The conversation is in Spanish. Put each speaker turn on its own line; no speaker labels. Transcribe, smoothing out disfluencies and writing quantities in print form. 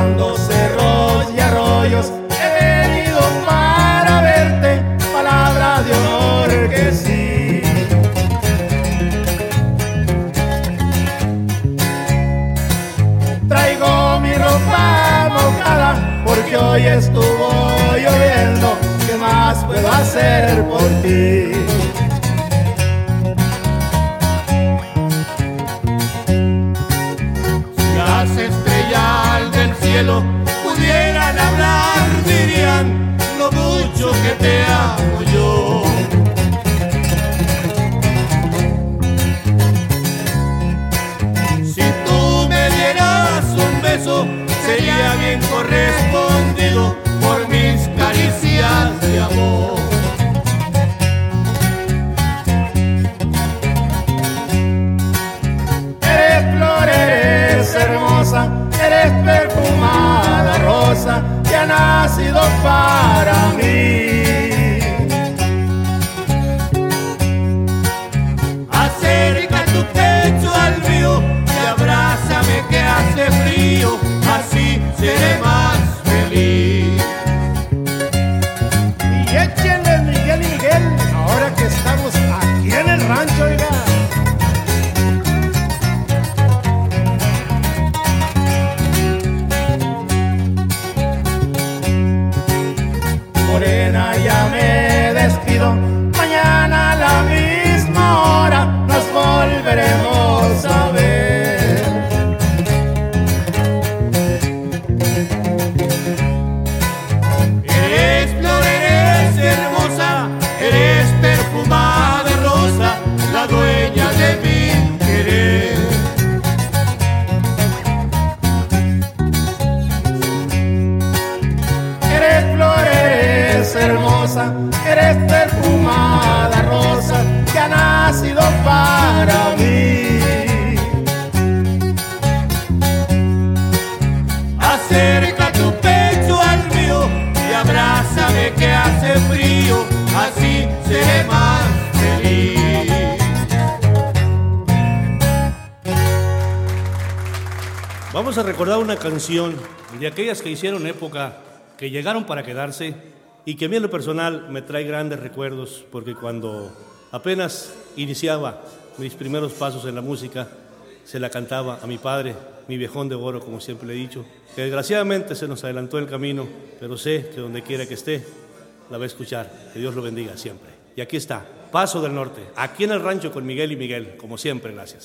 cruzando cerros y arroyos, he venido para verte, palabra de honor que sí. Traigo mi ropa mojada porque hoy estuvo lloviendo, ¿qué más puedo hacer por ti?
Las estrellas del cielo pudieran hablar, dirían lo mucho que te amo yo. Si tú me dieras un beso, sería bien correspondido por mis caricias de amor.
Eres flor, eres hermosa, eres perfumada rosa que ha nacido para mí.
Acerca tu pecho al mío y abrázame que hace frío, así seré más feliz.
Y échenle Miguel y Miguel, ahora que estamos aquí en el rancho, oiga. Morena, ya me despido, mañana a la misma hora nos volveremos a ver.
Eres flor, eres hermosa, eres perfumada rosa, la dueña de mi querer.
Eres flor, eres hermosa, eres perfumada rosa que ha nacido para mí.
Acerca tu pecho al mío y abrázame que hace frío, así seré más feliz.
Vamos a recordar una canción de aquellas que hicieron época, que llegaron para quedarse y que a mí en lo personal me trae grandes recuerdos, porque cuando apenas iniciaba mis primeros pasos en la música, se la cantaba a mi padre, mi viejón de oro, como siempre le he dicho, que desgraciadamente se nos adelantó el camino, pero sé que donde quiera que esté, la va a escuchar. Que Dios lo bendiga siempre. Y aquí está, Paso del Norte, aquí en el rancho con Miguel y Miguel, como siempre, gracias.